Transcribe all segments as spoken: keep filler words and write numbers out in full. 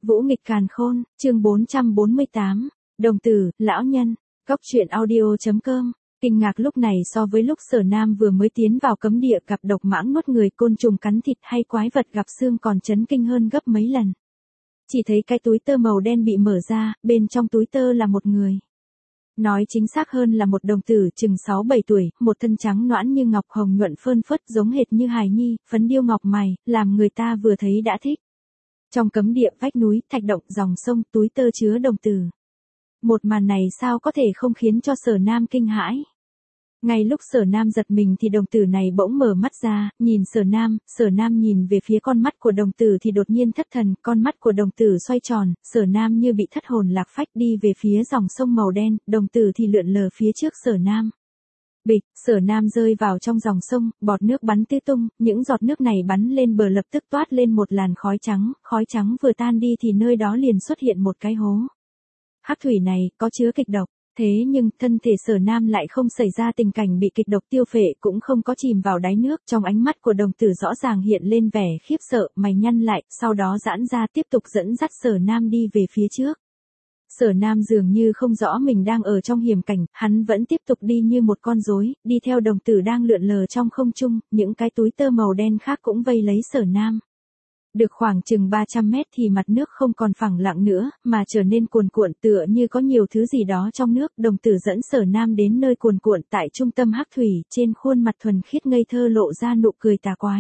Vũ nghịch càn khôn, chương bốn trăm bốn mươi tám, đồng tử, lão nhân, Cóc truyện audio chấm com. Kinh ngạc lúc này so với lúc Sở Nam vừa mới tiến vào cấm địa gặp độc mãng nuốt người, côn trùng cắn thịt hay quái vật gặp xương còn chấn kinh hơn gấp mấy lần. Chỉ thấy cái túi tơ màu đen bị mở ra, bên trong túi tơ là một người. Nói chính xác hơn là một đồng tử chừng sáu bảy tuổi, một thân trắng nõn như ngọc, hồng nhuận phơn phớt giống hệt như hài nhi, phấn điêu ngọc mày, làm người ta vừa thấy đã thích. Trong cấm địa, vách núi, thạch động, dòng sông, túi tơ chứa đồng tử. Một màn này sao có thể không khiến cho Sở Nam kinh hãi. Ngay lúc Sở Nam giật mình thì đồng tử này bỗng mở mắt ra, nhìn Sở Nam, Sở Nam nhìn về phía con mắt của đồng tử thì đột nhiên thất thần, con mắt của đồng tử xoay tròn, Sở Nam như bị thất hồn lạc phách đi về phía dòng sông màu đen, đồng tử thì lượn lờ phía trước Sở Nam. Bịch, Sở Nam rơi vào trong dòng sông, bọt nước bắn tứ tung, những giọt nước này bắn lên bờ lập tức toát lên một làn khói trắng, khói trắng vừa tan đi thì nơi đó liền xuất hiện một cái hố. Hắc thủy này có chứa kịch độc. Thế nhưng, thân thể Sở Nam lại không xảy ra tình cảnh bị kịch độc tiêu phệ, cũng không có chìm vào đáy nước, trong ánh mắt của đồng tử rõ ràng hiện lên vẻ khiếp sợ, mày nhăn lại, sau đó giãn ra tiếp tục dẫn dắt Sở Nam đi về phía trước. Sở Nam dường như không rõ mình đang ở trong hiểm cảnh, hắn vẫn tiếp tục đi như một con rối, đi theo đồng tử đang lượn lờ trong không trung, những cái túi tơ màu đen khác cũng vây lấy Sở Nam. Được khoảng chừng ba trăm mét thì mặt nước không còn phẳng lặng nữa, mà trở nên cuồn cuộn tựa như có nhiều thứ gì đó trong nước. Đồng tử dẫn Sở Nam đến nơi cuồn cuộn tại trung tâm hắc thủy, trên khuôn mặt thuần khiết ngây thơ lộ ra nụ cười tà quái.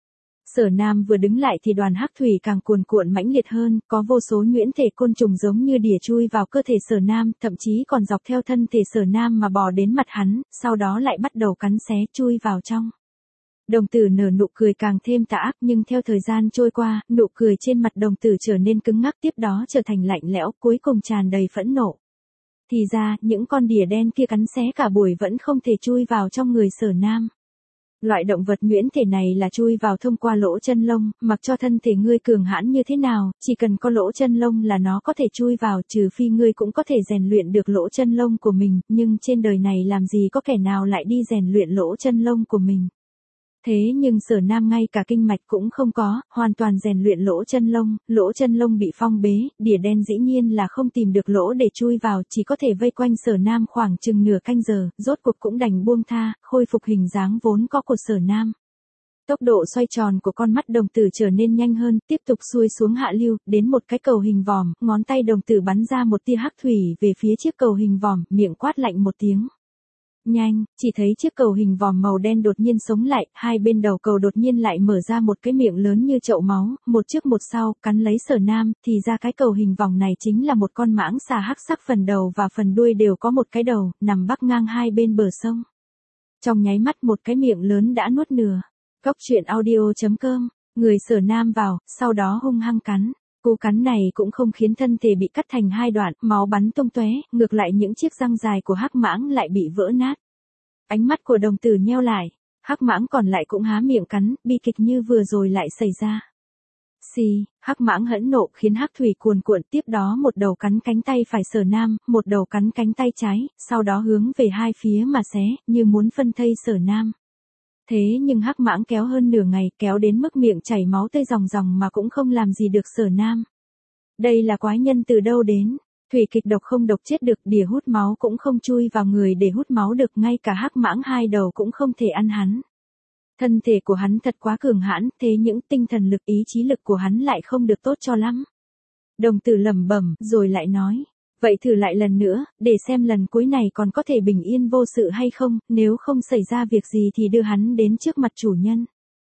Sở Nam vừa đứng lại thì đoàn hắc thủy càng cuồn cuộn mãnh liệt hơn, có vô số nhuyễn thể côn trùng giống như đỉa chui vào cơ thể Sở Nam, thậm chí còn dọc theo thân thể Sở Nam mà bò đến mặt hắn, sau đó lại bắt đầu cắn xé chui vào trong. Đồng tử nở nụ cười càng thêm tà ác, nhưng theo thời gian trôi qua, nụ cười trên mặt đồng tử trở nên cứng ngắc, tiếp đó trở thành lạnh lẽo, cuối cùng tràn đầy phẫn nộ. Thì ra, những con đỉa đen kia cắn xé cả buổi vẫn không thể chui vào trong người Sở Nam. Loại động vật nhuyễn thể này là chui vào thông qua lỗ chân lông, mặc cho thân thể ngươi cường hãn như thế nào, chỉ cần có lỗ chân lông là nó có thể chui vào, trừ phi ngươi cũng có thể rèn luyện được lỗ chân lông của mình, nhưng trên đời này làm gì có kẻ nào lại đi rèn luyện lỗ chân lông của mình. Thế nhưng Sở Nam ngay cả kinh mạch cũng không có, hoàn toàn rèn luyện lỗ chân lông, lỗ chân lông bị phong bế, đỉa đen dĩ nhiên là không tìm được lỗ để chui vào, chỉ có thể vây quanh Sở Nam khoảng chừng nửa canh giờ, rốt cuộc cũng đành buông tha, khôi phục hình dáng vốn có của Sở Nam. Tốc độ xoay tròn của con mắt đồng tử trở nên nhanh hơn, tiếp tục xuôi xuống hạ lưu, đến một cái cầu hình vòm, ngón tay đồng tử bắn ra một tia hắc thủy về phía chiếc cầu hình vòm, miệng quát lạnh một tiếng. Nhanh, chỉ thấy chiếc cầu hình vòm màu đen đột nhiên sống lại, hai bên đầu cầu đột nhiên lại mở ra một cái miệng lớn như chậu máu, một trước một sau, cắn lấy Sở Nam, thì ra cái cầu hình vòm này chính là một con mãng xà hắc sắc, phần đầu và phần đuôi đều có một cái đầu, nằm bắc ngang hai bên bờ sông. Trong nháy mắt một cái miệng lớn đã nuốt nửa. Cóc truyện audio chấm com, người Sở Nam vào, sau đó hung hăng cắn. Cú cắn này cũng không khiến thân thể bị cắt thành hai đoạn, máu bắn tung tóe, ngược lại những chiếc răng dài của hắc mãng lại bị vỡ nát. Ánh mắt của đồng tử nheo lại, hắc mãng còn lại cũng há miệng cắn, bi kịch như vừa rồi lại xảy ra. Xì, hắc mãng hẫn nộ khiến hắc thủy cuồn cuộn, tiếp đó một đầu cắn cánh tay phải Sở Nam, một đầu cắn cánh tay trái, sau đó hướng về hai phía mà xé, như muốn phân thây Sở Nam. Thế nhưng hắc mãng kéo hơn nửa ngày, kéo đến mức miệng chảy máu tươi ròng ròng mà cũng không làm gì được Sở Nam. Đây là quái nhân từ đâu đến? Thủy kịch độc không độc chết được, đỉa hút máu cũng không chui vào người để hút máu được, ngay cả hắc mãng hai đầu cũng không thể ăn hắn. Thân thể của hắn thật quá cường hãn, thế những tinh thần lực, ý chí lực của hắn lại không được tốt cho lắm. Đồng tử lẩm bẩm, rồi lại nói. Vậy thử lại lần nữa, để xem lần cuối này còn có thể bình yên vô sự hay không, nếu không xảy ra việc gì thì đưa hắn đến trước mặt chủ nhân.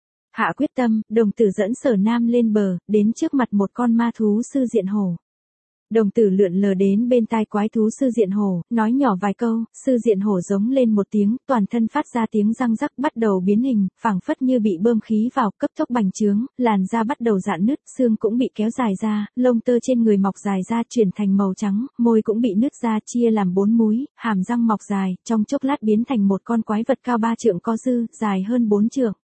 Hạ quyết tâm, đồng tử dẫn Sở Nam lên bờ, đến trước mặt một con ma thú sư diện hổ. Đồng tử lượn lờ đến bên tai quái thú sư diện hổ, nói nhỏ vài câu, sư diện hổ giống lên một tiếng, toàn thân phát ra tiếng răng rắc, bắt đầu biến hình, phảng phất như bị bơm khí vào, cấp tốc bành trướng, làn da bắt đầu rạn nứt, xương cũng bị kéo dài ra, lông tơ trên người mọc dài ra chuyển thành màu trắng, môi cũng bị nứt ra chia làm bốn múi, hàm răng mọc dài, trong chốc lát biến thành một con quái vật cao ba trượng có dư, dài hơn bốn trượng.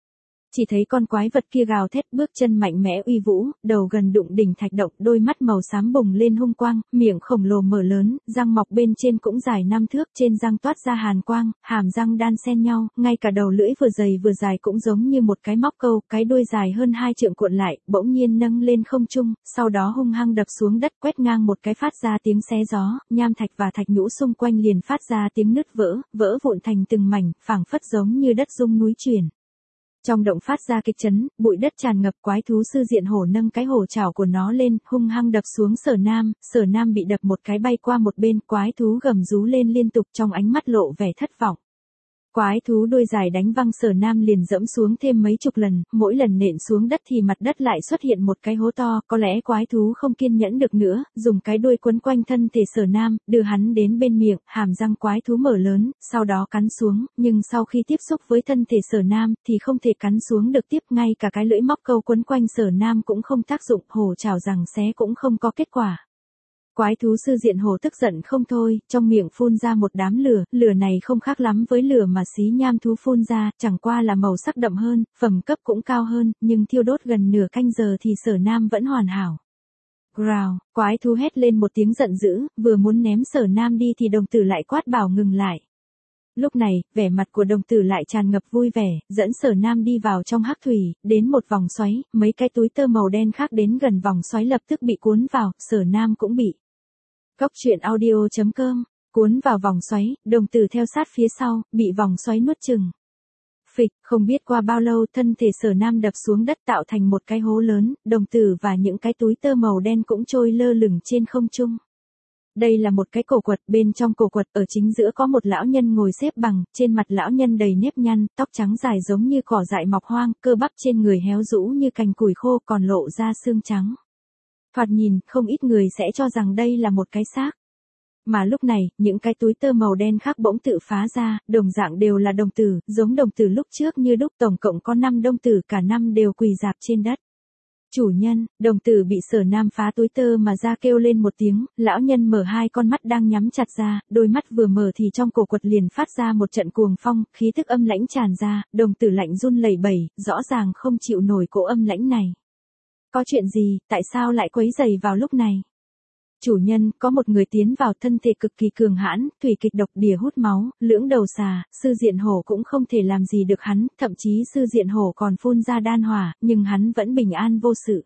Chỉ thấy con quái vật kia gào thét, bước chân mạnh mẽ uy vũ, đầu gần đụng đỉnh thạch động, đôi mắt màu xám bùng lên hung quang, miệng khổng lồ mở lớn, răng mọc bên trên cũng dài năm thước, trên răng toát ra hàn quang, hàm răng đan xen nhau, ngay cả đầu lưỡi vừa dày vừa dài cũng giống như một cái móc câu, cái đuôi dài hơn hai trượng cuộn lại, bỗng nhiên nâng lên không trung, sau đó hung hăng đập xuống đất, quét ngang một cái phát ra tiếng xé gió, nham thạch và thạch nhũ xung quanh liền phát ra tiếng nứt vỡ, vỡ vụn thành từng mảnh, phảng phất giống như đất rung núi chuyển. Trong động phát ra kịch chấn, bụi đất tràn ngập, quái thú sư diện hổ nâng cái hổ chảo của nó lên, hung hăng đập xuống Sở Nam, Sở Nam bị đập một cái bay qua một bên, quái thú gầm rú lên liên tục, trong ánh mắt lộ vẻ thất vọng. Quái thú đuôi dài đánh văng Sở Nam liền dẫm xuống thêm mấy chục lần, mỗi lần nện xuống đất thì mặt đất lại xuất hiện một cái hố to, có lẽ quái thú không kiên nhẫn được nữa, dùng cái đuôi quấn quanh thân thể Sở Nam, đưa hắn đến bên miệng, hàm răng quái thú mở lớn, sau đó cắn xuống, nhưng sau khi tiếp xúc với thân thể Sở Nam thì không thể cắn xuống được tiếp, ngay cả cái lưỡi móc câu quấn quanh Sở Nam cũng không tác dụng, hổ chảo rằng xé cũng không có kết quả. Quái thú sư diện hổ tức giận không thôi, trong miệng phun ra một đám lửa, lửa này không khác lắm với lửa mà xí nham thú phun ra, chẳng qua là màu sắc đậm hơn, phẩm cấp cũng cao hơn, nhưng thiêu đốt gần nửa canh giờ thì Sở Nam vẫn hoàn hảo. Growl, quái thú hét lên một tiếng giận dữ, vừa muốn ném Sở Nam đi thì đồng tử lại quát bảo ngừng lại. Lúc này, vẻ mặt của đồng tử lại tràn ngập vui vẻ, dẫn Sở Nam đi vào trong hắc thủy, đến một vòng xoáy, mấy cái túi tơ màu đen khác đến gần vòng xoáy lập tức bị cuốn vào, Sở Nam cũng bị. Góc truyện audio chấm com, cuốn vào vòng xoáy, đồng tử theo sát phía sau, bị vòng xoáy nuốt chừng. Phịch, không biết qua bao lâu thân thể Sở Nam đập xuống đất tạo thành một cái hố lớn, đồng tử và những cái túi tơ màu đen cũng trôi lơ lửng trên không trung. Đây là một cái cổ quật, bên trong cổ quật ở chính giữa có một lão nhân ngồi xếp bằng, trên mặt lão nhân đầy nếp nhăn, tóc trắng dài giống như cỏ dại mọc hoang, cơ bắp trên người héo rũ như cành củi khô còn lộ ra xương trắng. Thoạt nhìn, không ít người sẽ cho rằng đây là một cái xác. Mà lúc này, những cái túi tơ màu đen khác bỗng tự phá ra, đồng dạng đều là đồng tử, giống đồng tử lúc trước như đúc, tổng cộng có năm đồng tử, cả năm đều quỳ rạp trên đất. Chủ nhân, đồng tử bị Sở Nam phá túi tơ mà ra kêu lên một tiếng, lão nhân mở hai con mắt đang nhắm chặt ra, đôi mắt vừa mở thì trong cổ quật liền phát ra một trận cuồng phong, khí tức âm lãnh tràn ra, đồng tử lạnh run lẩy bẩy, rõ ràng không chịu nổi cỗ âm lãnh này. Có chuyện gì, tại sao lại quấy rầy vào lúc này? Chủ nhân, có một người tiến vào, thân thể cực kỳ cường hãn, thủy kịch độc, đìa hút máu, lưỡng đầu xà, sư diện hổ cũng không thể làm gì được hắn, thậm chí sư diện hổ còn phun ra đan hỏa, nhưng hắn vẫn bình an vô sự.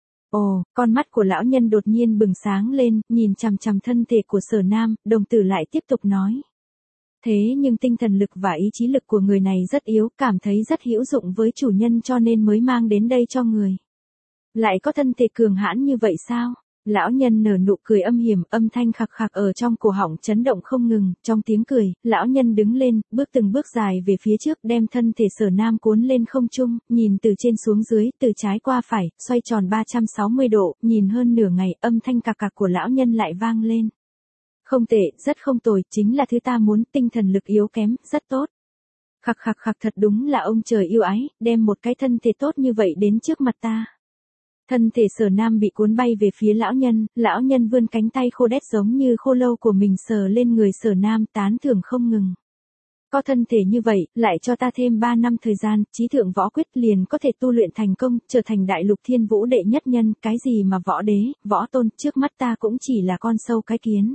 Ồ, con mắt của lão nhân đột nhiên bừng sáng lên, nhìn chằm chằm thân thể của Sở Nam, đồng tử lại tiếp tục nói. Thế nhưng tinh thần lực và ý chí lực của người này rất yếu, cảm thấy rất hữu dụng với chủ nhân cho nên mới mang đến đây cho người. Lại có thân thể cường hãn như vậy sao? Lão nhân nở nụ cười âm hiểm, âm thanh khạc khạc ở trong cổ họng chấn động không ngừng, trong tiếng cười, lão nhân đứng lên, bước từng bước dài về phía trước, đem thân thể Sở Nam cuốn lên không trung, nhìn từ trên xuống dưới, từ trái qua phải, xoay tròn ba trăm sáu mươi độ, nhìn hơn nửa ngày, âm thanh cạc cạc của lão nhân lại vang lên. Không tệ, rất không tồi, chính là thứ ta muốn, tinh thần lực yếu kém, rất tốt. Khạc khạc khạc, thật đúng là ông trời yêu ái, đem một cái thân thể tốt như vậy đến trước mặt ta. Thân thể Sở Nam bị cuốn bay về phía lão nhân, lão nhân vươn cánh tay khô đét giống như khô lâu của mình sờ lên người Sở Nam, tán thưởng không ngừng. Có thân thể như vậy, lại cho ta thêm ba năm thời gian, chí thượng võ quyết liền có thể tu luyện thành công, trở thành đại lục thiên vũ đệ nhất nhân, cái gì mà võ đế, võ tôn, trước mắt ta cũng chỉ là con sâu cái kiến.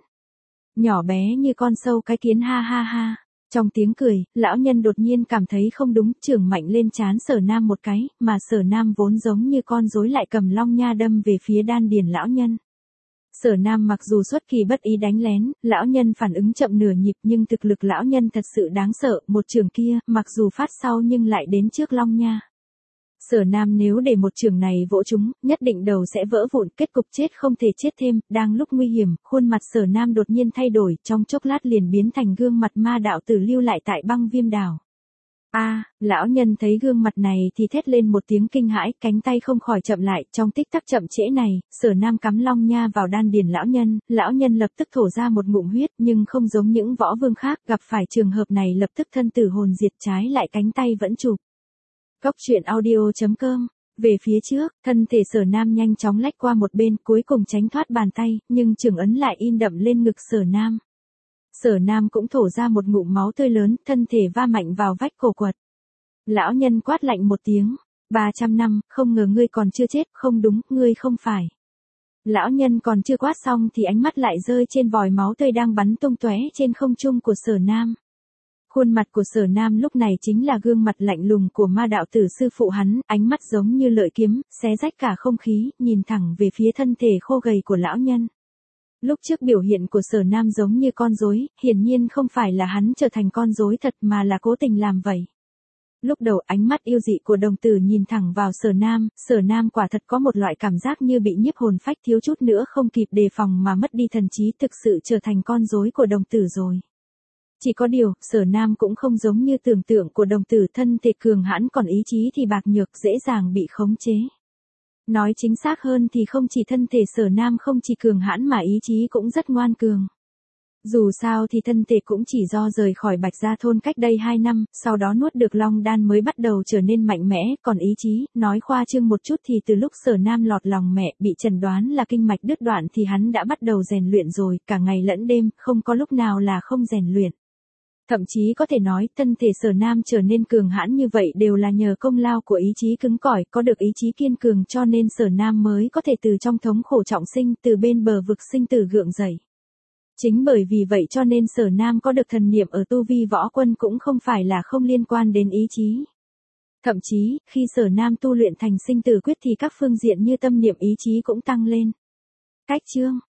Nhỏ bé như con sâu cái kiến, ha ha ha. Trong tiếng cười, lão nhân đột nhiên cảm thấy không đúng, chưởng mạnh lên trán Sở Nam một cái, mà Sở Nam vốn giống như con rối lại cầm long nha đâm về phía đan điền lão nhân. Sở Nam mặc dù xuất kỳ bất ý đánh lén, lão nhân phản ứng chậm nửa nhịp nhưng thực lực lão nhân thật sự đáng sợ, một chưởng kia, mặc dù phát sau nhưng lại đến trước long nha. Sở Nam nếu để một chưởng này vỗ chúng, nhất định đầu sẽ vỡ vụn, kết cục chết không thể chết thêm, đang lúc nguy hiểm, khuôn mặt Sở Nam đột nhiên thay đổi, trong chốc lát liền biến thành gương mặt ma đạo tử lưu lại tại băng viêm đảo. A, à, lão nhân thấy gương mặt này thì thét lên một tiếng kinh hãi, cánh tay không khỏi chậm lại, trong tích tắc chậm trễ này, Sở Nam cắm long nha vào đan điền lão nhân, lão nhân lập tức thổ ra một ngụm huyết, nhưng không giống những võ vương khác, gặp phải trường hợp này lập tức thân tử hồn diệt, trái lại cánh tay vẫn chụp. Góc truyện audio chấm com, về phía trước, thân thể Sở Nam nhanh chóng lách qua một bên, cuối cùng tránh thoát bàn tay, nhưng chưởng ấn lại in đậm lên ngực Sở Nam. Sở Nam cũng thổ ra một ngụm máu tươi lớn, thân thể va mạnh vào vách cổ quật. Lão nhân quát lạnh một tiếng, ba trăm năm, không ngờ ngươi còn chưa chết, không đúng, ngươi không phải. Lão nhân còn chưa quát xong thì ánh mắt lại rơi trên vòi máu tươi đang bắn tung tóe trên không trung của Sở Nam. Khuôn mặt của Sở Nam lúc này chính là gương mặt lạnh lùng của ma đạo tử sư phụ hắn, ánh mắt giống như lợi kiếm, xé rách cả không khí, nhìn thẳng về phía thân thể khô gầy của lão nhân. Lúc trước biểu hiện của Sở Nam giống như con rối, hiển nhiên không phải là hắn trở thành con rối thật mà là cố tình làm vậy. Lúc đầu ánh mắt yêu dị của đồng tử nhìn thẳng vào Sở Nam, Sở Nam quả thật có một loại cảm giác như bị nhiếp hồn phách, thiếu chút nữa không kịp đề phòng mà mất đi thần trí, thực sự trở thành con rối của đồng tử rồi. Chỉ có điều, Sở Nam cũng không giống như tưởng tượng của đồng tử, thân thể cường hãn còn ý chí thì bạc nhược, dễ dàng bị khống chế. Nói chính xác hơn thì không chỉ thân thể Sở Nam không chỉ cường hãn mà ý chí cũng rất ngoan cường. Dù sao thì thân thể cũng chỉ do rời khỏi Bạch Gia Thôn cách đây hai năm, sau đó nuốt được Long Đan mới bắt đầu trở nên mạnh mẽ, còn ý chí, nói khoa trương một chút thì từ lúc Sở Nam lọt lòng mẹ, bị chẩn đoán là kinh mạch đứt đoạn thì hắn đã bắt đầu rèn luyện rồi, cả ngày lẫn đêm, không có lúc nào là không rèn luyện. Thậm chí có thể nói, thân thể Sở Nam trở nên cường hãn như vậy đều là nhờ công lao của ý chí cứng cỏi, có được ý chí kiên cường cho nên Sở Nam mới có thể từ trong thống khổ trọng sinh, từ bên bờ vực sinh tử gượng dậy. Chính bởi vì vậy cho nên Sở Nam có được thần niệm ở tu vi võ quân cũng không phải là không liên quan đến ý chí. Thậm chí, khi Sở Nam tu luyện thành sinh tử quyết thì các phương diện như tâm niệm ý chí cũng tăng lên. Cách chương